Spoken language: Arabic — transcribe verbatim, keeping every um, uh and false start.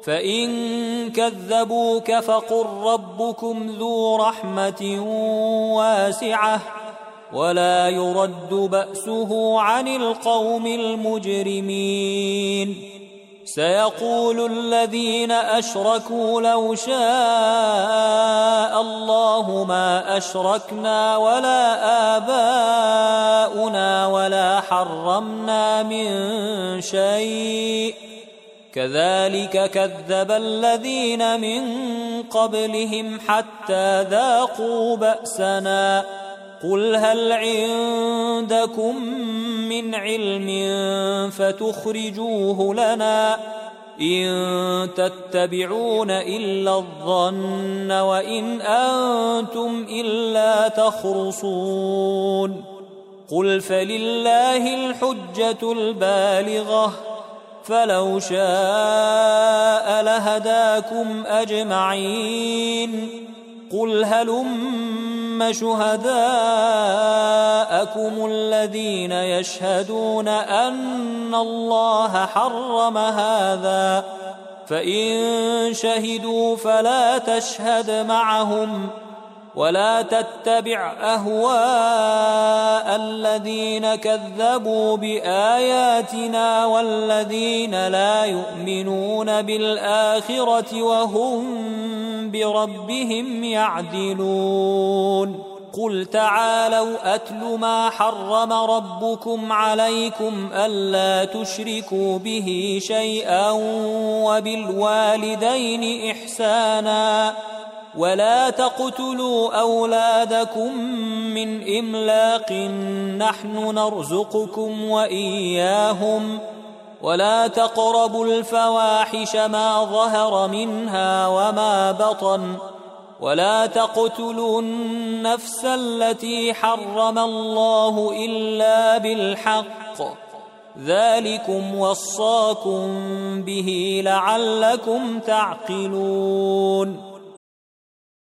فإن كذبوك فقل ربكم ذو رحمة واسعة ولا يرد بأسه عن القوم المجرمين. سيقول الذين أشركوا لو شاء الله ما أشركنا ولا آباؤنا ولا حرمنا من شيء كذلك كذب الذين من قبلهم حتى ذاقوا بأسنا. قل هل عندكم من علم فتخرجوه لنا إن تتبعون إلا الظن وإن أنتم إلا تخرصون. قل فلله الحجة البالغة فلو شاء لهداكم أجمعين. قل هلم شهداءكم الذين يشهدون أن الله حرم هذا فإن شهدوا فلا تشهد معهم ولا تتبع أهواء الذين كذبوا بآياتنا والذين لا يؤمنون بالآخرة وهم بربهم يعدلون. قل تعالوا أتل ما حرم ربكم عليكم ألا تشركوا به شيئا وبالوالدين إحسانا ولا تقتلوا أولادكم من إملاق نحن نرزقكم وإياهم ولا تقربوا الفواحش ما ظهر منها وما بطن ولا تقتلوا النفس التي حرم الله إلا بالحق ذلكم وصاكم به لعلكم تعقلون.